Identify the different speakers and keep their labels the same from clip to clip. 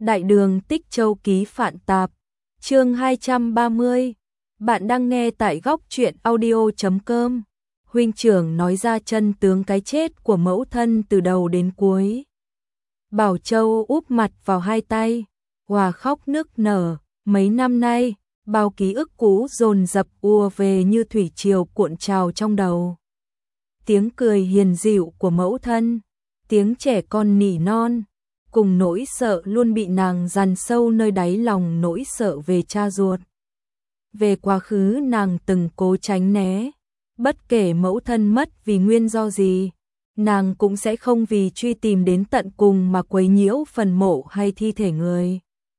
Speaker 1: Đại đường Tích Châu ký Phạn Tạp, chương 230. Bạn đang nghe tại góc truyện audio.com. Huynh trưởng nói ra chân tướng cái chết của mẫu thân từ đầu đến cuối. Bảo Châu úp mặt vào hai tay, hòa khóc nức nở. Mấy năm nay, bao ký ức cũ dồn dập ùa về như thủy triều cuộn trào trong đầu. Tiếng cười hiền dịu của mẫu thân, tiếng trẻ con nỉ non, cùng nỗi sợ luôn bị nàng dằn sâu nơi đáy lòng, nỗi sợ về cha ruột. Về quá khứ nàng từng cố tránh né, bất kể mẫu thân mất vì nguyên do gì, nàng cũng sẽ không vì truy tìm đến tận cùng mà quấy nhiễu phần mộ hay thi thể người.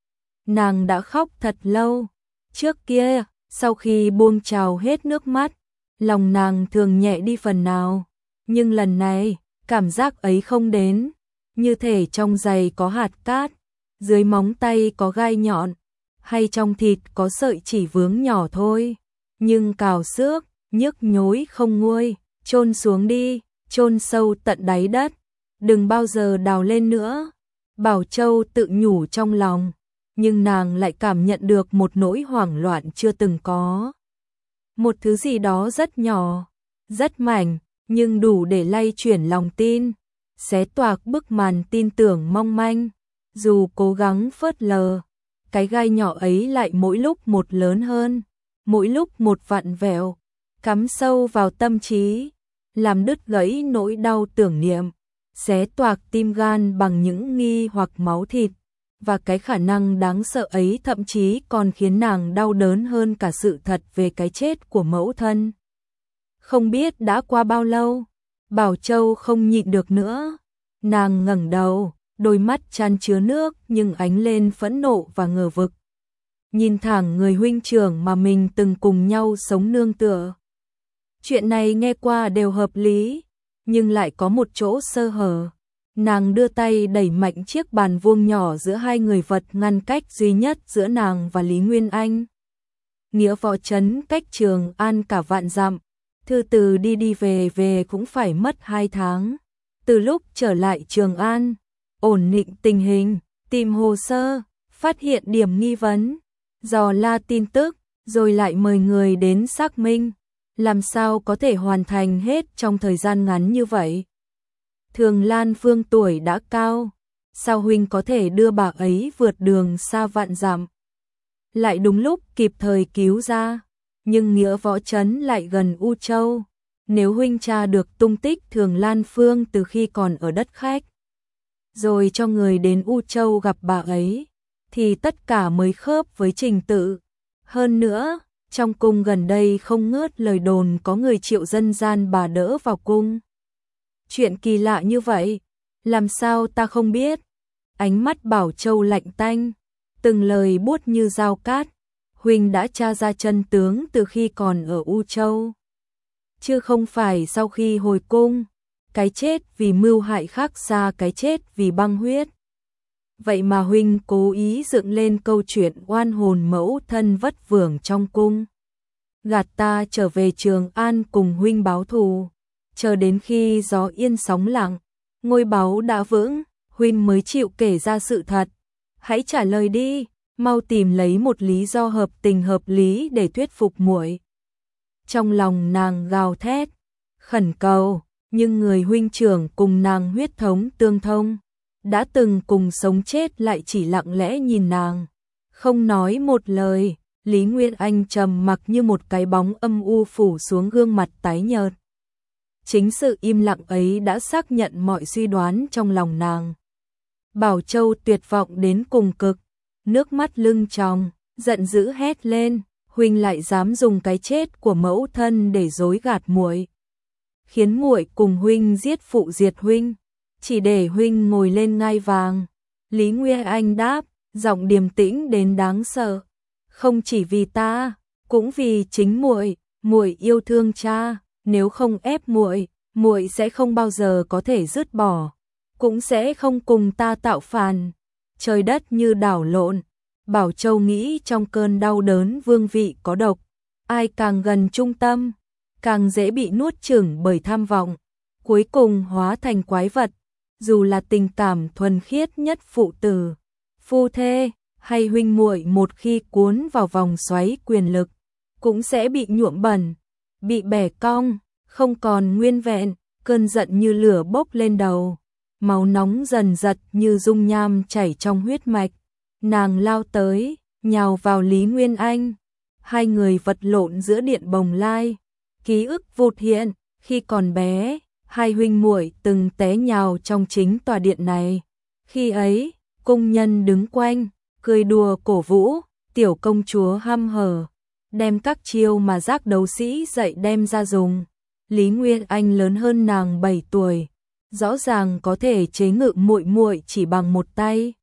Speaker 1: Nàng đã khóc thật lâu, trước kia, sau khi buông trào hết nước mắt, lòng nàng thường nhẹ đi phần nào, nhưng lần này, cảm giác ấy không đến. Như thể trong giày có hạt cát, dưới móng tay có gai nhọn, hay trong thịt có sợi chỉ vướng nhỏ thôi. Nhưng cào xước, nhức nhối không nguôi, chôn xuống đi, chôn sâu tận đáy đất, đừng bao giờ đào lên nữa. Bảo Châu tự nhủ trong lòng, nhưng nàng lại cảm nhận được một nỗi hoảng loạn chưa từng có. Một thứ gì đó rất nhỏ, rất mảnh, nhưng đủ để lay chuyển lòng tin, xé toạc bức màn tin tưởng mong manh. Dù cố gắng phớt lờ, cái gai nhỏ ấy lại mỗi lúc một lớn hơn, mỗi lúc một vặn vẹo, cắm sâu vào tâm trí, làm đứt gãy nỗi đau tưởng niệm, xé toạc tim gan bằng những nghi hoặc máu thịt. Và cái khả năng đáng sợ ấy thậm chí còn khiến nàng đau đớn hơn cả sự thật về cái chết của mẫu thân. Không biết đã qua bao lâu, Bảo Châu không nhịn được nữa. Nàng ngẩng đầu, đôi mắt chan chứa nước nhưng ánh lên phẫn nộ và ngờ vực. Nhìn thẳng người huynh trưởng mà mình từng cùng nhau sống nương tựa. Chuyện này nghe qua đều hợp lý, nhưng lại có một chỗ sơ hở. Nàng đưa tay đẩy mạnh chiếc bàn vuông nhỏ giữa hai người vật ngăn cách duy nhất giữa nàng và Lý Nguyên Anh. Nghĩa Võ Trấn cách Trường An cả vạn dặm, thư từ đi đi về về cũng phải mất 2 tháng. Từ lúc trở lại Trường An, ổn định tình hình, tìm hồ sơ, phát hiện điểm nghi vấn, dò la tin tức, rồi lại mời người đến xác minh, làm sao có thể hoàn thành hết trong thời gian ngắn như vậy. Thường Lan Phương tuổi đã cao, sao huynh có thể đưa bà ấy vượt đường xa vạn dặm, lại đúng lúc kịp thời cứu ra, nhưng Nghĩa Võ Trấn lại gần U Châu. Nếu huynh tra được tung tích Thường Lan Phương từ khi còn ở đất khách, rồi cho người đến U Châu gặp bà ấy, thì tất cả mới khớp với trình tự. Hơn nữa, trong cung gần đây không ngớt lời đồn có người triệu dân gian bà đỡ vào cung. Chuyện kỳ lạ như vậy, làm sao ta không biết? Ánh mắt Bảo Châu lạnh tanh, từng lời buốt như dao cát. Huynh đã tra ra chân tướng từ khi còn ở U Châu, chứ không phải sau khi hồi cung. Cái chết vì mưu hại khác xa cái chết vì băng huyết. Vậy mà huynh cố ý dựng lên câu chuyện oan hồn mẫu thân vất vưởng trong cung, gạt ta trở về Trường An cùng huynh báo thù. Chờ đến khi gió yên sóng lặng, ngôi báu đã vững, huynh mới chịu kể ra sự thật. Hãy trả lời đi, mau tìm lấy một lý do hợp tình hợp lý để thuyết phục muội. Trong lòng nàng gào thét, khẩn cầu, nhưng người huynh trưởng cùng nàng huyết thống tương thông, đã từng cùng sống chết lại chỉ lặng lẽ nhìn nàng, không nói một lời. Lý Nguyên Anh trầm mặc như một cái bóng âm u phủ xuống gương mặt tái nhợt. Chính sự im lặng ấy đã xác nhận mọi suy đoán trong lòng nàng. Bảo Châu tuyệt vọng đến cùng cực, nước mắt lưng tròng, giận dữ hét lên, huynh lại dám dùng cái chết của mẫu thân để dối gạt muội, khiến muội cùng huynh giết phụ diệt huynh, chỉ để huynh ngồi lên ngai vàng. Lý Nguyên Anh đáp, giọng điềm tĩnh đến đáng sợ, không chỉ vì ta, cũng vì chính muội, muội yêu thương cha, nếu không ép muội, muội sẽ không bao giờ có thể dứt bỏ, cũng sẽ không cùng ta tạo phản. Trời đất như đảo lộn, Bảo Châu nghĩ trong cơn đau đớn vương vị có độc, ai càng gần trung tâm, càng dễ bị nuốt chửng bởi tham vọng, cuối cùng hóa thành quái vật. Dù là tình cảm thuần khiết nhất phụ tử, phu thê hay huynh muội một khi cuốn vào vòng xoáy quyền lực, cũng sẽ bị nhuộm bẩn, bị bẻ cong, không còn nguyên vẹn, cơn giận như lửa bốc lên đầu, máu nóng dần dật như dung nham chảy trong huyết mạch. Nàng lao tới, nhào vào Lý Nguyên Anh, hai người vật lộn giữa điện bồng lai, ký ức vụt hiện, khi còn bé, hai huynh muội từng té nhào trong chính tòa điện này. Khi ấy, cung nhân đứng quanh, cười đùa cổ vũ, tiểu công chúa hăm hở, đem các chiêu mà giác đấu sĩ dạy đem ra dùng. Lý Nguyên Anh lớn hơn nàng 7 tuổi, rõ ràng có thể chế ngự muội muội chỉ bằng một tay.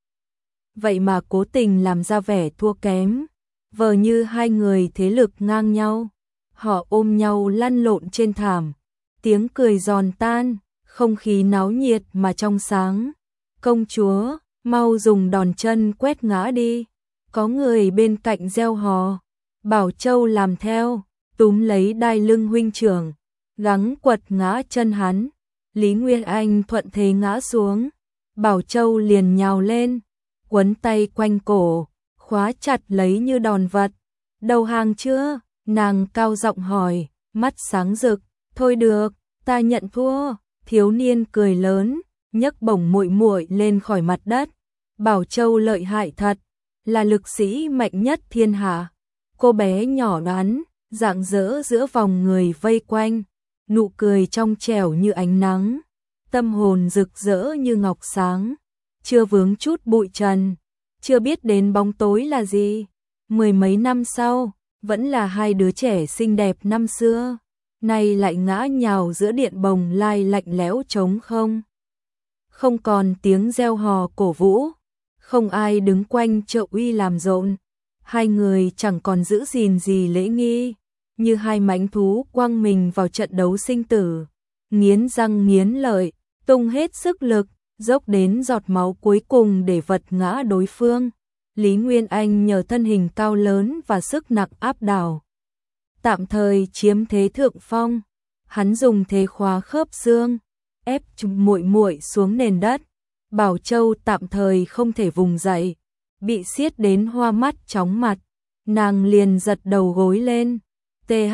Speaker 1: Vậy mà cố tình làm ra vẻ thua kém, vờ như hai người thế lực ngang nhau. Họ ôm nhau lăn lộn trên thảm, tiếng cười giòn tan, không khí náo nhiệt mà trong sáng. Công chúa, mau dùng đòn chân quét ngã đi. Có người bên cạnh reo hò. Bảo Châu làm theo, túm lấy đai lưng huynh trưởng, gắng quật ngã chân hắn. Lý Nguyên Anh thuận thế ngã xuống, Bảo Châu liền nhào lên, quấn tay quanh cổ, khóa chặt lấy như đòn vật. Đầu hàng chưa? Nàng cao giọng hỏi, mắt sáng rực. Thôi được, ta nhận thua. Thiếu niên cười lớn, nhấc bổng muội muội lên khỏi mặt đất. Bảo Châu lợi hại thật, là lực sĩ mạnh nhất thiên hạ. Cô bé nhỏ đoán, rạng rỡ giữa vòng người vây quanh, nụ cười trong trẻo như ánh nắng, tâm hồn rực rỡ như ngọc sáng, chưa vướng chút bụi trần, chưa biết đến bóng tối là gì. 10 mấy năm sau, vẫn là hai đứa trẻ xinh đẹp năm xưa, nay lại ngã nhào giữa điện bồng lai lạnh lẽo trống không. Không còn tiếng reo hò cổ vũ, không ai đứng quanh trợ uy làm rộn. Hai người chẳng còn giữ gìn gì lễ nghi, như hai mãnh thú quăng mình vào trận đấu sinh tử, nghiến răng nghiến lợi, tung hết sức lực, dốc đến giọt máu cuối cùng để vật ngã đối phương. Lý Nguyên Anh nhờ thân hình cao lớn và sức nặng áp đảo, tạm thời chiếm thế thượng phong. Hắn dùng thế khóa khớp xương, ép muội muội xuống nền đất. Bảo Châu tạm thời không thể vùng dậy, bị siết đến hoa mắt chóng mặt, nàng liền giật đầu gối lên. TH,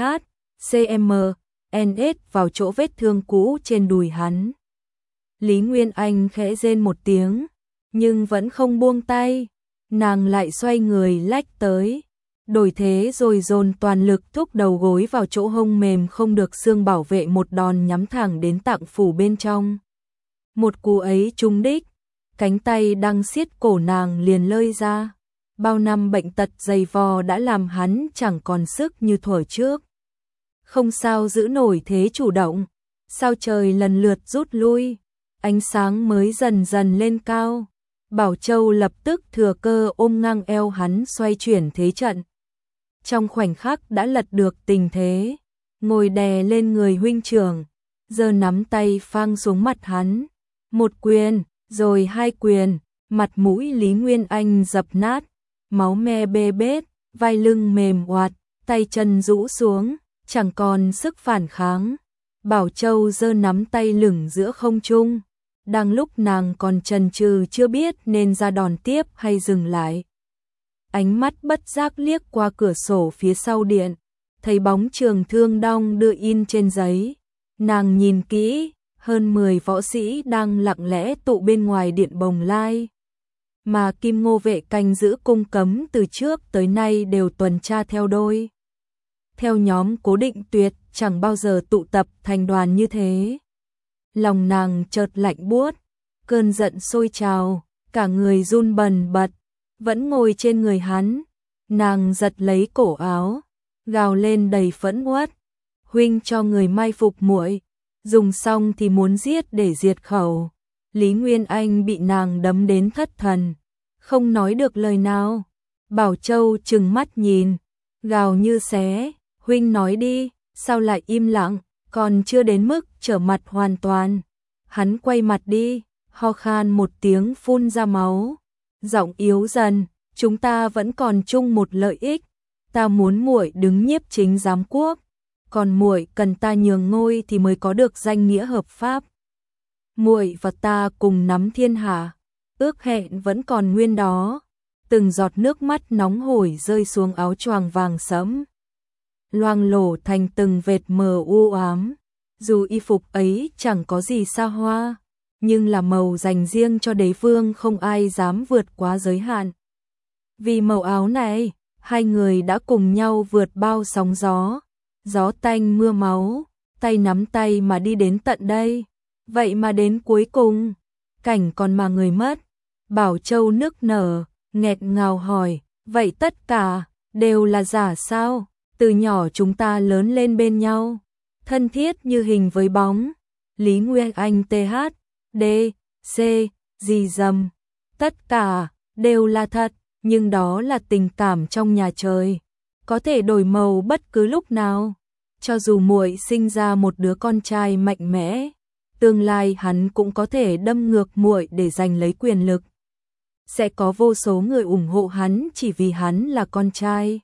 Speaker 1: CM, NS vào chỗ vết thương cũ trên đùi hắn. Lý Nguyên Anh khẽ rên một tiếng, nhưng vẫn không buông tay. Nàng lại xoay người lách tới, đổi thế rồi dồn toàn lực thúc đầu gối vào chỗ hông mềm không được xương bảo vệ, một đòn nhắm thẳng đến tạng phủ bên trong. Một cú ấy trúng đích, cánh tay đang siết cổ nàng liền lơi ra. Bao năm bệnh tật dày vò đã làm hắn chẳng còn sức như thuở trước. Không sao giữ nổi thế chủ động, sao trời lần lượt rút lui, ánh sáng mới dần dần lên cao. Bảo Châu lập tức thừa cơ ôm ngang eo hắn xoay chuyển thế trận. Trong khoảnh khắc đã lật được tình thế, ngồi đè lên người huynh trưởng, giơ nắm tay phang xuống mặt hắn. Một quyền, rồi hai quyền, mặt mũi Lý Nguyên Anh dập nát, máu me bê bết, vai lưng mềm oạt, tay chân rũ xuống, chẳng còn sức phản kháng. Bảo Châu giơ nắm tay lửng giữa không trung, đang lúc nàng còn chần chừ chưa biết nên ra đòn tiếp hay dừng lại. Ánh mắt bất giác liếc qua cửa sổ phía sau điện, thấy bóng trường thương đong đưa in trên giấy. Nàng nhìn kỹ, hơn 10 võ sĩ đang lặng lẽ tụ bên ngoài điện bồng lai. Mà Kim Ngô vệ canh giữ cung cấm từ trước tới nay đều tuần tra theo đôi. Theo nhóm cố định tuyệt, chẳng bao giờ tụ tập thành đoàn như thế. Lòng nàng chợt lạnh buốt, cơn giận sôi trào, cả người run bần bật, vẫn ngồi trên người hắn. Nàng giật lấy cổ áo, gào lên đầy phẫn uất, huynh cho người mai phục muội, dùng xong thì muốn giết để diệt khẩu. Lý Nguyên Anh bị nàng đấm đến thất thần, không nói được lời nào. Bảo Châu trừng mắt nhìn, gào như xé, huynh nói đi, sao lại im lặng, còn chưa đến mức trở mặt hoàn toàn. Hắn quay mặt đi, ho khan một tiếng phun ra máu, giọng yếu dần, chúng ta vẫn còn chung một lợi ích, ta muốn muội đứng nhiếp chính giám quốc, còn muội cần ta nhường ngôi thì mới có được danh nghĩa hợp pháp. Muội và ta cùng nắm thiên hạ, ước hẹn vẫn còn nguyên đó. Từng giọt nước mắt nóng hổi rơi xuống áo choàng vàng sẫm, loang lổ thành từng vệt mờ u ám. Dù y phục ấy chẳng có gì xa hoa, nhưng là màu dành riêng cho đế vương, không ai dám vượt quá giới hạn. Vì màu áo này, hai người đã cùng nhau vượt bao sóng gió, gió tanh mưa máu, tay nắm tay mà đi đến tận đây. Vậy mà đến cuối cùng, cảnh còn mà người mất. Bảo Châu nức nở, nghẹt ngào hỏi, vậy tất cả đều là giả sao? Từ nhỏ chúng ta lớn lên bên nhau, thân thiết như hình với bóng. Lý Nguyên Anh TH, D, C, gì dầm, tất cả đều là thật, nhưng đó là tình cảm trong nhà trời, có thể đổi màu bất cứ lúc nào. Cho dù muội sinh ra một đứa con trai mạnh mẽ, tương lai hắn cũng có thể đâm ngược muội để giành lấy quyền lực. Sẽ có vô số người ủng hộ hắn chỉ vì hắn là con trai.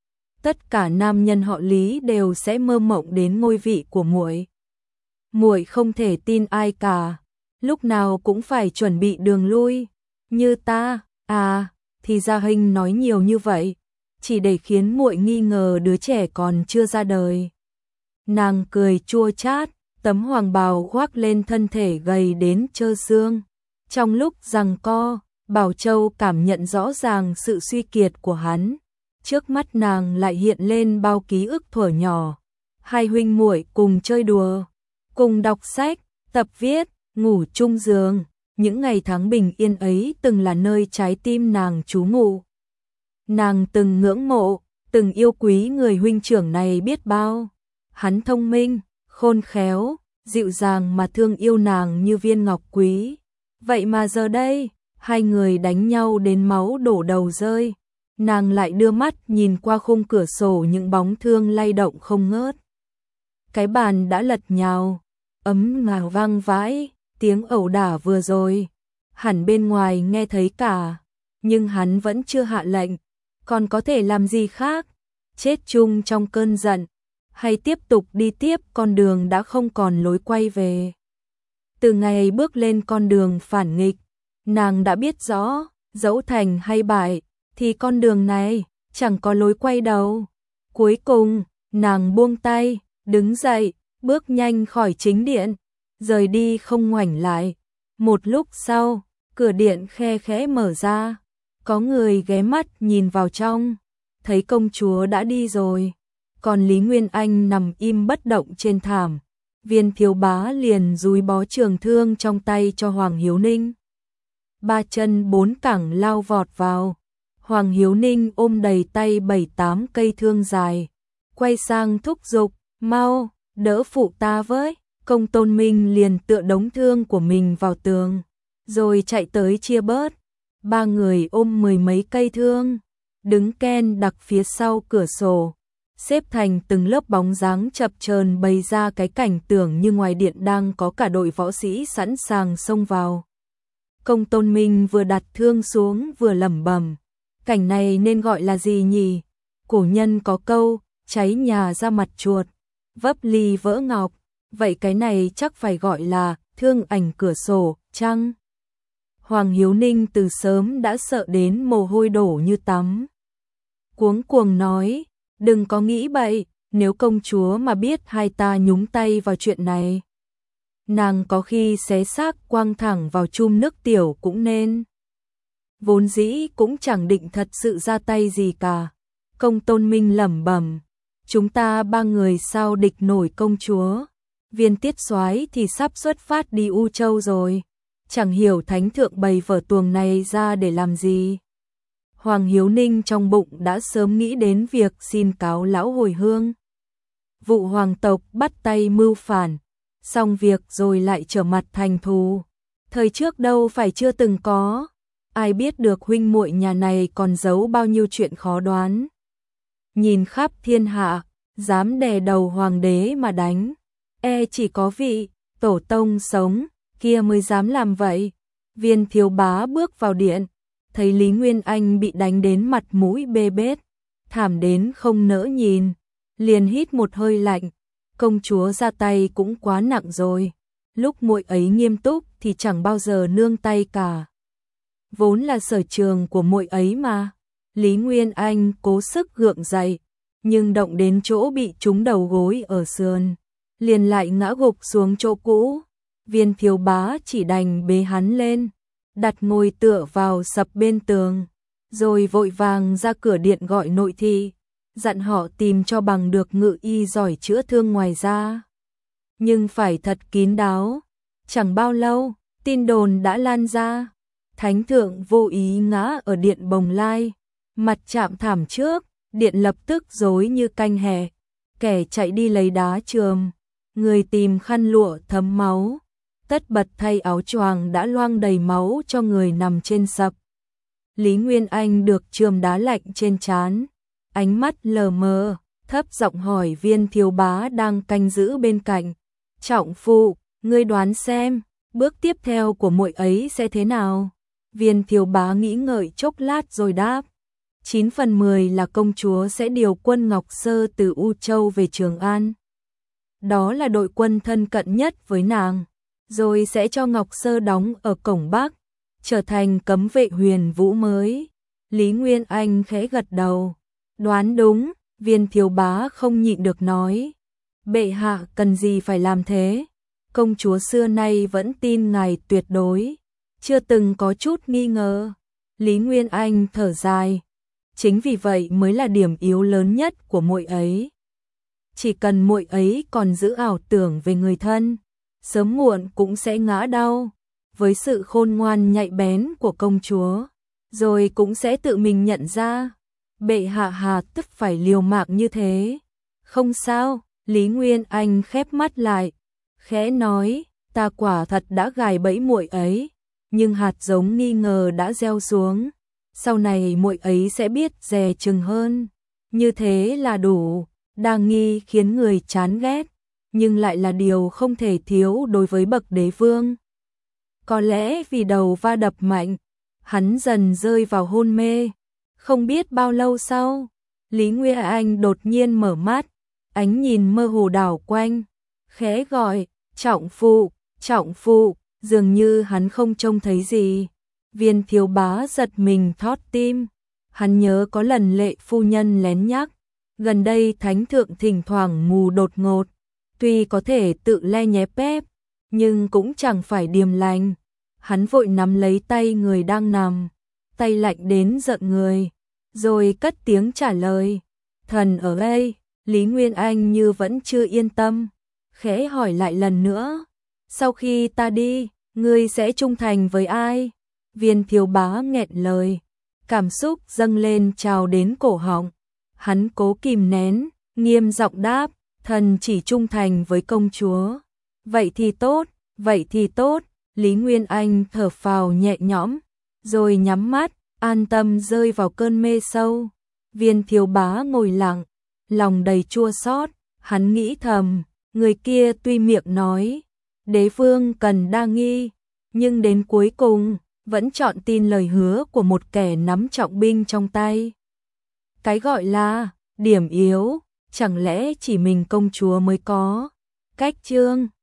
Speaker 1: Tất cả nam nhân họ Lý đều sẽ mơ mộng đến ngôi vị của muội. Muội không thể tin ai cả, lúc nào cũng phải chuẩn bị đường lui. Như ta, thì Gia Hinh nói nhiều như vậy, chỉ để khiến muội nghi ngờ đứa trẻ còn chưa ra đời. Nàng cười chua chát, tấm hoàng bào khoác lên thân thể gầy đến trơ xương. Trong lúc giằng co, Bảo Châu cảm nhận rõ ràng sự suy kiệt của hắn. Trước mắt nàng lại hiện lên bao ký ức thuở nhỏ. Hai huynh muội cùng chơi đùa, cùng đọc sách, tập viết, ngủ chung giường. Những ngày tháng bình yên ấy từng là nơi trái tim nàng trú ngụ. Nàng từng ngưỡng mộ, từng yêu quý người huynh trưởng này biết bao. Hắn thông minh, khôn khéo, dịu dàng mà thương yêu nàng như viên ngọc quý. Vậy mà giờ đây, hai người đánh nhau đến máu đổ đầu rơi. Nàng lại đưa mắt nhìn qua khung cửa sổ, những bóng thương lay động không ngớt. Cái bàn đã lật nhào, ấm ngào vang vãi, tiếng ẩu đả vừa rồi. Hẳn bên ngoài nghe thấy cả, nhưng hắn vẫn chưa hạ lệnh. Còn có thể làm gì khác? Chết chung trong cơn giận, hay tiếp tục đi tiếp con đường đã không còn lối quay về. Từ ngày bước lên con đường phản nghịch, nàng đã biết rõ, dẫu thành hay bại, thì con đường này chẳng có lối quay đâu. Cuối cùng, nàng buông tay, đứng dậy, bước nhanh khỏi chính điện, rời đi không ngoảnh lại. Một lúc sau, cửa điện khe khẽ mở ra, có người ghé mắt nhìn vào trong, thấy công chúa đã đi rồi. Còn Lý Nguyên Anh nằm im bất động trên thảm. Viên thiếu bá liền dúi bó trường thương trong tay cho Hoàng Hiếu Ninh. Ba chân bốn cẳng lao vọt vào. Hoàng Hiếu Ninh ôm đầy tay 7-8 cây thương dài, quay sang thúc giục, mau, đỡ phụ ta với. Công Tôn Minh liền tựa đống thương của mình vào tường, rồi chạy tới chia bớt. Ba người ôm 10 mấy cây thương, đứng ken đặc phía sau cửa sổ, xếp thành từng lớp bóng dáng chập chờn, bày ra cái cảnh tưởng như ngoài điện đang có cả đội võ sĩ sẵn sàng xông vào. Công Tôn Minh vừa đặt thương xuống vừa lẩm bẩm, cảnh này nên gọi là gì nhỉ? Cổ nhân có câu, cháy nhà ra mặt chuột, vấp ly vỡ ngọc, vậy cái này chắc phải gọi là thương ảnh cửa sổ, chăng? Hoàng Hiếu Ninh từ sớm đã sợ đến mồ hôi đổ như tắm. Cuống cuồng nói, đừng có nghĩ bậy, nếu công chúa mà biết hai ta nhúng tay vào chuyện này, nàng có khi xé xác quăng thẳng vào chum nước tiểu cũng nên. Vốn dĩ cũng chẳng định thật sự ra tay gì cả. Công Tôn Minh lẩm bẩm, chúng ta ba người sao địch nổi công chúa? Viên Tiết Soái thì sắp xuất phát đi U Châu rồi, chẳng hiểu thánh thượng bày vở tuồng này ra để làm gì. Hoàng Hiếu Ninh trong bụng đã sớm nghĩ đến việc xin cáo lão hồi hương. Vụ hoàng tộc bắt tay mưu phản, xong việc rồi lại trở mặt thành thù. Thời trước đâu phải chưa từng có, ai biết được huynh muội nhà này còn giấu bao nhiêu chuyện khó đoán. Nhìn khắp thiên hạ, dám đè đầu hoàng đế mà đánh, chỉ có vị tổ tông sống kia mới dám làm vậy. Viên thiếu bá bước vào điện, thấy Lý Nguyên Anh bị đánh đến mặt mũi bê bết, thảm đến không nỡ nhìn, liền hít một hơi lạnh. Công chúa ra tay cũng quá nặng rồi, lúc muội ấy nghiêm túc thì chẳng bao giờ nương tay cả. vốn là sở trường của muội ấy mà. Lý Nguyên Anh cố sức gượng dậy, nhưng động đến chỗ bị trúng đầu gối ở sườn, liền lại ngã gục xuống chỗ cũ. Viên Thiếu Bá chỉ đành bế hắn lên, đặt ngồi tựa vào sập bên tường, rồi vội vàng ra cửa điện gọi nội thị, dặn họ tìm cho bằng được ngự y giỏi chữa thương ngoài ra. Nhưng phải thật kín đáo. Chẳng bao lâu, tin đồn đã lan ra. Thánh thượng vô ý ngã ở điện Bồng Lai, mặt chạm thảm trước, điện lập tức rối như canh hè. Kẻ chạy đi lấy đá chườm, người tìm khăn lụa thấm máu, tất bật thay áo choàng đã loang đầy máu cho người nằm trên sập. Lý Nguyên Anh được chườm đá lạnh trên trán, ánh mắt lờ mờ, thấp giọng hỏi Viên Thiếu Bá đang canh giữ bên cạnh. Trọng phụ, ngươi đoán xem, bước tiếp theo của muội ấy sẽ thế nào? Viên Thiếu Bá nghĩ ngợi chốc lát rồi đáp. 9 phần 10 là công chúa sẽ điều quân Ngọc Sơ từ U Châu về Trường An. Đó là đội quân thân cận nhất với nàng, rồi sẽ cho Ngọc Sơ đóng ở cổng Bắc, trở thành cấm vệ Huyền Vũ mới. Lý Nguyên Anh khẽ gật đầu. Đoán đúng, Viên Thiếu Bá không nhịn được nói. Bệ hạ cần gì phải làm thế? Công chúa xưa nay vẫn tin ngài tuyệt đối, chưa từng có chút nghi ngờ. Lý Nguyên Anh thở dài. Chính vì vậy mới là điểm yếu lớn nhất của muội ấy. Chỉ cần muội ấy còn giữ ảo tưởng về người thân, sớm muộn cũng sẽ ngã đau. Với sự khôn ngoan nhạy bén của công chúa, rồi cũng sẽ tự mình nhận ra. Bệ hạ hà tức phải liều mạng như thế. Không sao, Lý Nguyên Anh khép mắt lại, khẽ nói, ta quả thật đã gài bẫy muội ấy, nhưng hạt giống nghi ngờ đã gieo xuống. Sau này muội ấy sẽ biết dè chừng hơn. Như thế là đủ. Đa nghi khiến người chán ghét, nhưng lại là điều không thể thiếu đối với bậc đế vương. Có lẽ vì đầu va đập mạnh, hắn dần rơi vào hôn mê. Không biết bao lâu sau, Lý Nguyên Anh đột nhiên mở mắt, ánh nhìn mơ hồ đảo quanh, khẽ gọi, trọng phụ, dường như hắn không trông thấy gì. Viên Thiếu Bá giật mình thót tim, hắn nhớ có lần Lệ phu nhân lén nhắc, gần đây thánh thượng thỉnh thoảng ngủ đột ngột, tuy có thể tự le nhé pép, nhưng cũng chẳng phải điềm lành. Hắn vội nắm lấy tay người đang nằm, tay lạnh đến giận người, rồi cất tiếng trả lời, thần ở đây. Lý Nguyên Anh như vẫn chưa yên tâm, khẽ hỏi lại lần nữa, sau khi ta đi, ngươi sẽ trung thành với ai? Viên Thiếu Bá nghẹn lời, cảm xúc dâng lên trào đến cổ họng. Hắn cố kìm nén, nghiêm giọng đáp, thần chỉ trung thành với công chúa. Vậy thì tốt. Lý Nguyên Anh thở phào nhẹ nhõm, rồi nhắm mắt, an tâm rơi vào cơn mê sâu. Viên Thiếu Bá ngồi lặng, lòng đầy chua xót. Hắn nghĩ thầm, người kia tuy miệng nói đế vương cần đa nghi, nhưng đến cuối cùng vẫn chọn tin lời hứa của một kẻ nắm trọng binh trong tay. Cái gọi là điểm yếu, chẳng lẽ chỉ mình công chúa mới có? Cách chương